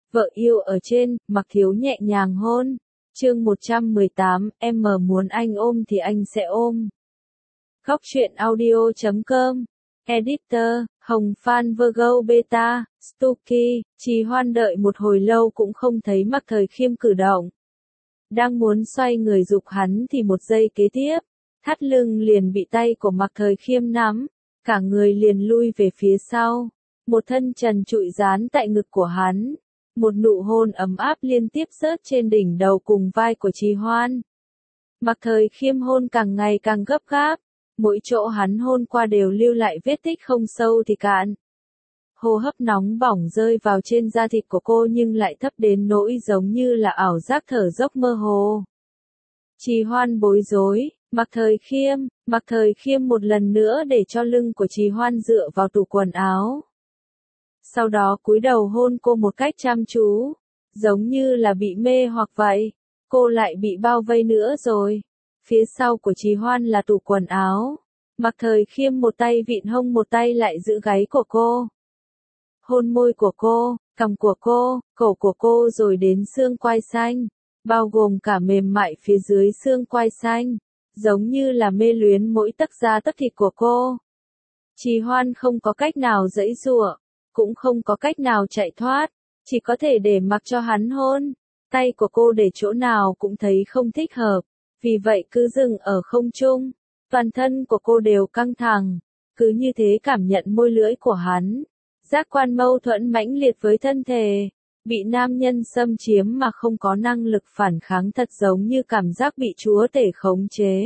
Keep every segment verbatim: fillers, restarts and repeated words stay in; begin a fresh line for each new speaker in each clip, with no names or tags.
Vợ yêu ở trên, Mặc Thiếu nhẹ nhàng hôn. Chương một trăm mười tám, em mà muốn anh ôm thì anh sẽ ôm. Góc truyện audio chấm com. Editor, Hồng Phan Virgo Beta, Stucky, Trì Hoan đợi một hồi lâu cũng không thấy Mạc Thời Khiêm cử động. Đang muốn xoay người giục hắn thì một giây kế tiếp, thắt lưng liền bị tay của Mạc Thời Khiêm nắm, cả người liền lui về phía sau. Một thân trần trụi dán tại ngực của hắn. Một nụ hôn ấm áp liên tiếp rớt trên đỉnh đầu cùng vai của Trì Hoan. Mạc Thời Khiêm hôn càng ngày càng gấp gáp, mỗi chỗ hắn hôn qua đều lưu lại vết tích không sâu thì cạn. Hô hấp nóng bỏng rơi vào trên da thịt của cô nhưng lại thấp đến nỗi giống như là ảo giác thở dốc mơ hồ. Trì Hoan bối rối, Mạc Thời Khiêm, Mạc Thời Khiêm một lần nữa để cho lưng của Trì Hoan dựa vào tủ quần áo. Sau đó cúi đầu hôn cô một cách chăm chú, giống như là bị mê hoặc vậy. Cô lại bị bao vây nữa rồi. Phía sau của Trì Hoan là tủ quần áo. Mạc Thời Khiêm một tay vịn hông một tay lại giữ gáy của cô. Hôn môi của cô, cằm của cô, cổ của cô rồi đến xương quai xanh, bao gồm cả mềm mại phía dưới xương quai xanh, giống như là mê luyến mỗi tấc da tấc thịt của cô. Trì Hoan không có cách nào giãy giụa, cũng không có cách nào chạy thoát, chỉ có thể để mặc cho hắn hôn. Tay của cô để chỗ nào cũng thấy không thích hợp, vì vậy cứ dừng ở không trung. Toàn thân của cô đều căng thẳng, cứ như thế cảm nhận môi lưỡi của hắn. Giác quan mâu thuẫn mãnh liệt với thân thể, bị nam nhân xâm chiếm mà không có năng lực phản kháng thật giống như cảm giác bị chúa tể khống chế.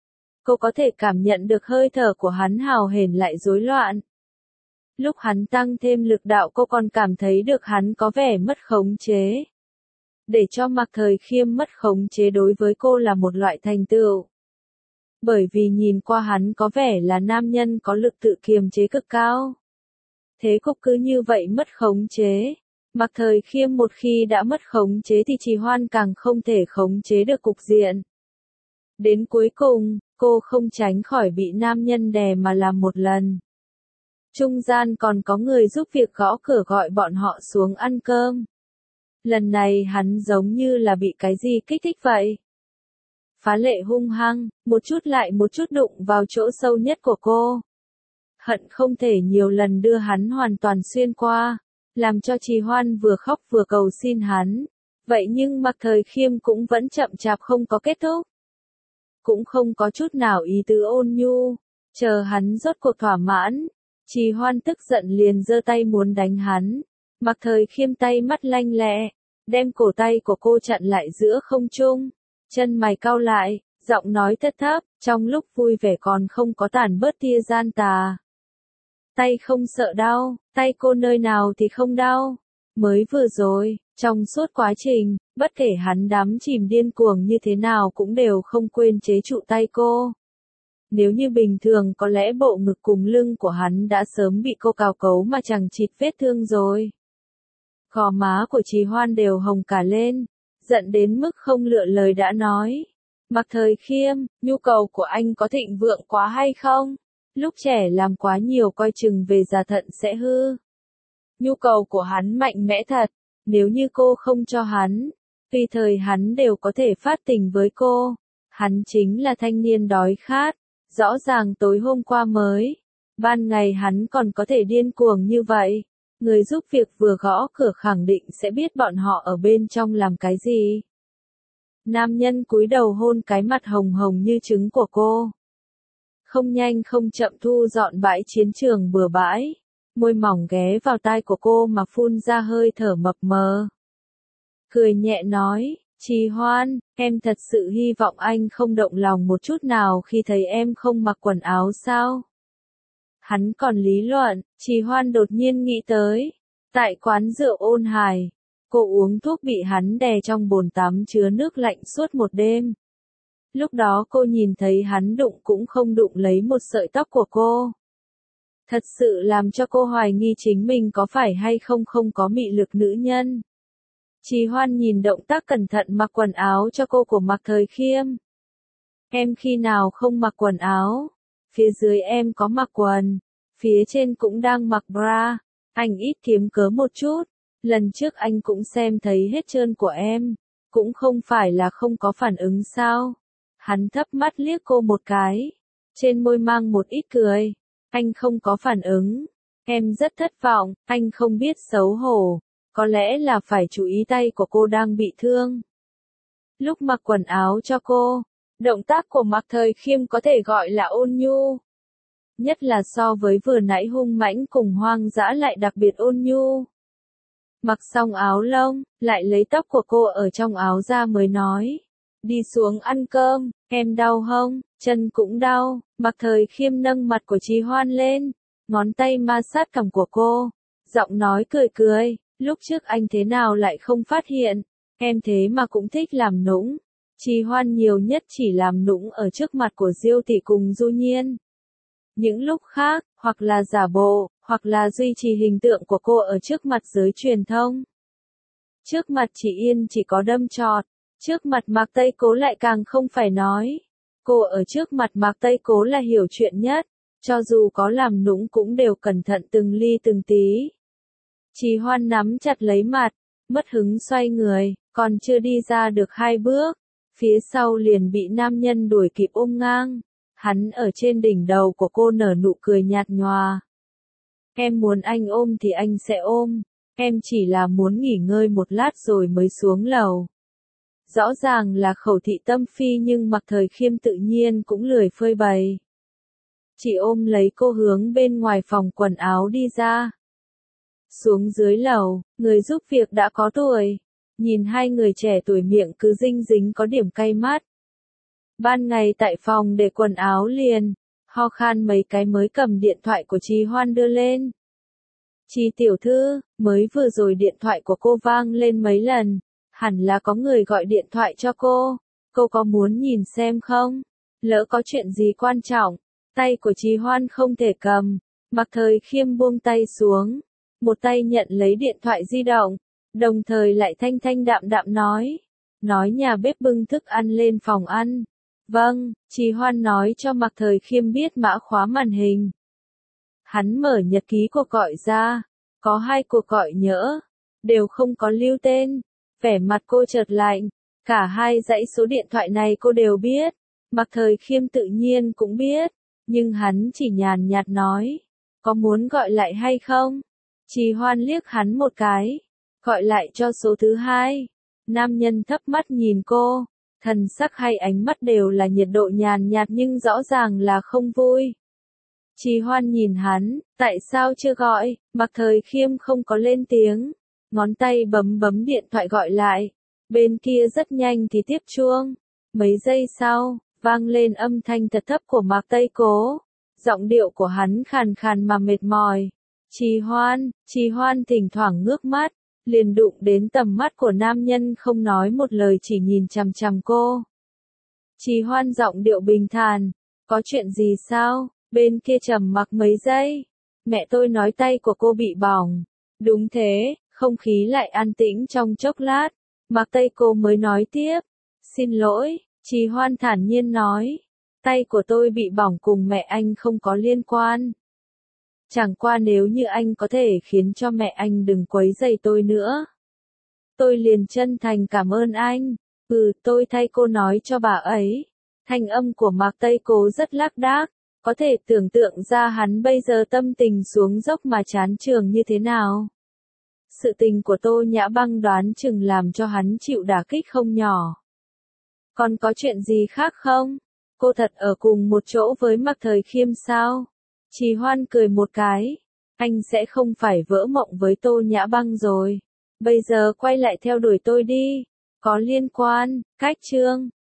Cô có thể cảm nhận được hơi thở của hắn hào hển lại rối loạn. Lúc hắn tăng thêm lực đạo cô còn cảm thấy được hắn có vẻ mất khống chế. Để cho Mạc Thời Khiêm mất khống chế đối với cô là một loại thành tựu. Bởi vì nhìn qua hắn có vẻ là nam nhân có lực tự kiềm chế cực cao. Thế cục cứ như vậy mất khống chế. Mạc Thời Khiêm một khi đã mất khống chế thì Trì Hoan càng không thể khống chế được cục diện. Đến cuối cùng, cô không tránh khỏi bị nam nhân đè mà làm một lần. Trung gian còn có người giúp việc gõ cửa gọi bọn họ xuống ăn cơm. Lần này hắn giống như là bị cái gì kích thích vậy. Phá lệ hung hăng, một chút lại một chút đụng vào chỗ sâu nhất của cô. Hận không thể nhiều lần đưa hắn hoàn toàn xuyên qua, làm cho Trì Hoan vừa khóc vừa cầu xin hắn. Vậy nhưng Mạc Thời Khiêm cũng vẫn chậm chạp không có kết thúc. Cũng không có chút nào ý tứ ôn nhu, chờ hắn rốt cuộc thỏa mãn. Trì Hoan tức giận liền giơ tay muốn đánh hắn. Mạc Thời Khiêm tay mắt lanh lẹ, đem cổ tay của cô chặn lại giữa không trung. Chân mày cau lại, giọng nói thấp thấp, trong lúc vui vẻ còn không có tản bớt tia gian tà. Tay không sợ đau, tay cô nơi nào thì không đau. Mới vừa rồi, trong suốt quá trình, bất kể hắn đắm chìm điên cuồng như thế nào cũng đều không quên chế trụ tay cô. Nếu như bình thường có lẽ bộ ngực cùng lưng của hắn đã sớm bị cô cào cấu mà chẳng chịt vết thương rồi. Gò má của Trì Hoan đều hồng cả lên, giận đến mức không lựa lời đã nói. Mạc Thời Khiêm, nhu cầu của anh có thịnh vượng quá hay không? Lúc trẻ làm quá nhiều coi chừng về già thận sẽ hư. Nhu cầu của hắn mạnh mẽ thật, nếu như cô không cho hắn, tùy thời hắn đều có thể phát tình với cô. Hắn chính là thanh niên đói khát, rõ ràng tối hôm qua mới. Ban ngày hắn còn có thể điên cuồng như vậy. Người giúp việc vừa gõ cửa khẳng định sẽ biết bọn họ ở bên trong làm cái gì. Nam nhân cúi đầu hôn cái mặt hồng hồng như trứng của cô. Không nhanh không chậm thu dọn bãi chiến trường bừa bãi. Môi mỏng ghé vào tai của cô mà phun ra hơi thở mập mờ. Cười nhẹ nói, Trì Hoan, em thật sự hy vọng anh không động lòng một chút nào khi thấy em không mặc quần áo sao? Hắn còn lý luận, Trì Hoan đột nhiên nghĩ tới. Tại quán rượu Ôn Hải, cô uống thuốc bị hắn đè trong bồn tắm chứa nước lạnh suốt một đêm. Lúc đó cô nhìn thấy hắn đụng cũng không đụng lấy một sợi tóc của cô. Thật sự làm cho cô hoài nghi chính mình có phải hay không không có mị lực nữ nhân. Trì Hoan nhìn động tác cẩn thận mặc quần áo cho cô của Mạc Thời Khiêm. Em khi nào không mặc quần áo? Phía dưới em có mặc quần, phía trên cũng đang mặc bra. Anh ít kiếm cớ một chút, Lần trước anh cũng xem thấy hết trơn của em, cũng không phải là không có phản ứng sao. Hắn thấp mắt liếc cô một cái, trên môi mang một ít cười. Anh không có phản ứng. Em rất thất vọng, anh không biết xấu hổ. Có lẽ là phải chú ý tay của cô đang bị thương. Lúc mặc quần áo cho cô, động tác của Mạc Thời Khiêm có thể gọi là ôn nhu. Nhất là so với vừa nãy hung mãnh cùng hoang dã lại đặc biệt ôn nhu. Mặc xong áo lông, lại lấy tóc của cô ở trong áo ra mới nói. Đi xuống ăn cơm, em đau không? Chân cũng đau. Mạc Thời Khiêm nâng mặt của Trì Hoan lên, ngón tay ma sát cằm của cô, giọng nói cười cười. Lúc trước anh thế nào lại không phát hiện, em thế mà cũng thích làm nũng. Trì Hoan nhiều nhất chỉ làm nũng ở trước mặt của Diêu Tỷ cùng Du Nhiên. Những lúc khác, hoặc là giả bộ, hoặc là duy trì hình tượng của cô ở trước mặt giới truyền thông. Trước mặt chị Yên chỉ có đâm chọt, trước mặt Mạc Tây Cố lại càng không phải nói. Cô ở trước mặt Mạc Tây Cố là hiểu chuyện nhất, cho dù có làm nũng cũng đều cẩn thận từng ly từng tí. Trì Hoan nắm chặt lấy mặt, mất hứng xoay người, còn chưa đi ra được hai bước, phía sau liền bị nam nhân đuổi kịp ôm ngang. Hắn ở trên đỉnh đầu của cô nở nụ cười nhạt nhòa. Em muốn anh ôm thì anh sẽ ôm, em chỉ là muốn nghỉ ngơi một lát rồi mới xuống lầu. Rõ ràng là khẩu thị tâm phi nhưng Mạc Thời Khiêm tự nhiên cũng lười phơi bày. Chỉ ôm lấy cô hướng bên ngoài phòng quần áo đi ra. Xuống dưới lầu, người giúp việc đã có tuổi. Nhìn hai người trẻ tuổi miệng cứ dinh dính có điểm cay mắt. Ban ngày tại phòng để quần áo liền, ho khan mấy cái mới cầm điện thoại của Trì Hoan đưa lên. Trì tiểu thư, mới vừa rồi điện thoại của cô vang lên mấy lần, hẳn là có người gọi điện thoại cho cô, cô có muốn nhìn xem không? Lỡ có chuyện gì quan trọng, tay của Trì Hoan không thể cầm. Mạc Thời Khiêm buông tay xuống, một tay nhận lấy điện thoại di động, đồng thời lại thanh thanh đạm đạm nói, nói nhà bếp bưng thức ăn lên phòng ăn. Vâng, Trì Hoan nói cho Mạc Thời Khiêm biết mã khóa màn hình. Hắn mở nhật ký cuộc gọi ra, có hai cuộc gọi nhỡ, đều không có lưu tên. Vẻ mặt cô chợt lạnh, cả hai dãy số điện thoại này cô đều biết, Mạc Thời Khiêm tự nhiên cũng biết, nhưng hắn chỉ nhàn nhạt nói, có muốn gọi lại hay không? Trì Hoan liếc hắn một cái, gọi lại cho số thứ hai. Nam nhân thấp mắt nhìn cô, thần sắc hay ánh mắt đều là nhiệt độ nhàn nhạt nhưng rõ ràng là không vui. Trì Hoan nhìn hắn, tại sao chưa gọi? Mạc Thời Khiêm không có lên tiếng, ngón tay bấm bấm điện thoại gọi lại, bên kia rất nhanh thì tiếp chuông. Mấy giây sau, vang lên âm thanh thật thấp của Mạc Tây Cố, giọng điệu của hắn khàn khàn mà mệt mỏi. Trì Hoan, Trì Hoan thỉnh thoảng ngước mắt, liền đụng đến tầm mắt của nam nhân không nói một lời chỉ nhìn chằm chằm cô. Trì Hoan giọng điệu bình thản, có chuyện gì sao? Bên kia trầm mặc mấy giây, mẹ tôi nói tay của cô bị bỏng. Đúng thế, không khí lại an tĩnh trong chốc lát, Mạc Tây Cô mới nói tiếp, xin lỗi, Trì Hoan thản nhiên nói, tay của tôi bị bỏng cùng mẹ anh không có liên quan. Chẳng qua nếu như anh có thể khiến cho mẹ anh đừng quấy rầy tôi nữa, tôi liền chân thành cảm ơn anh. Ừ, tôi thay cô nói cho bà ấy. Thanh âm của Mạc Tây Cố rất lác đác, có thể tưởng tượng ra hắn bây giờ tâm tình xuống dốc mà chán trường như thế nào. Sự tình của Tô Nhã Băng đoán chừng làm cho hắn chịu đả kích không nhỏ. Còn có chuyện gì khác không? Cô thật ở cùng một chỗ với Mạc Thời Khiêm sao? Trì Hoan cười một cái. Anh sẽ không phải vỡ mộng với Tô Nhã Băng rồi. Bây giờ quay lại theo đuổi tôi đi. Có liên quan, cách chương.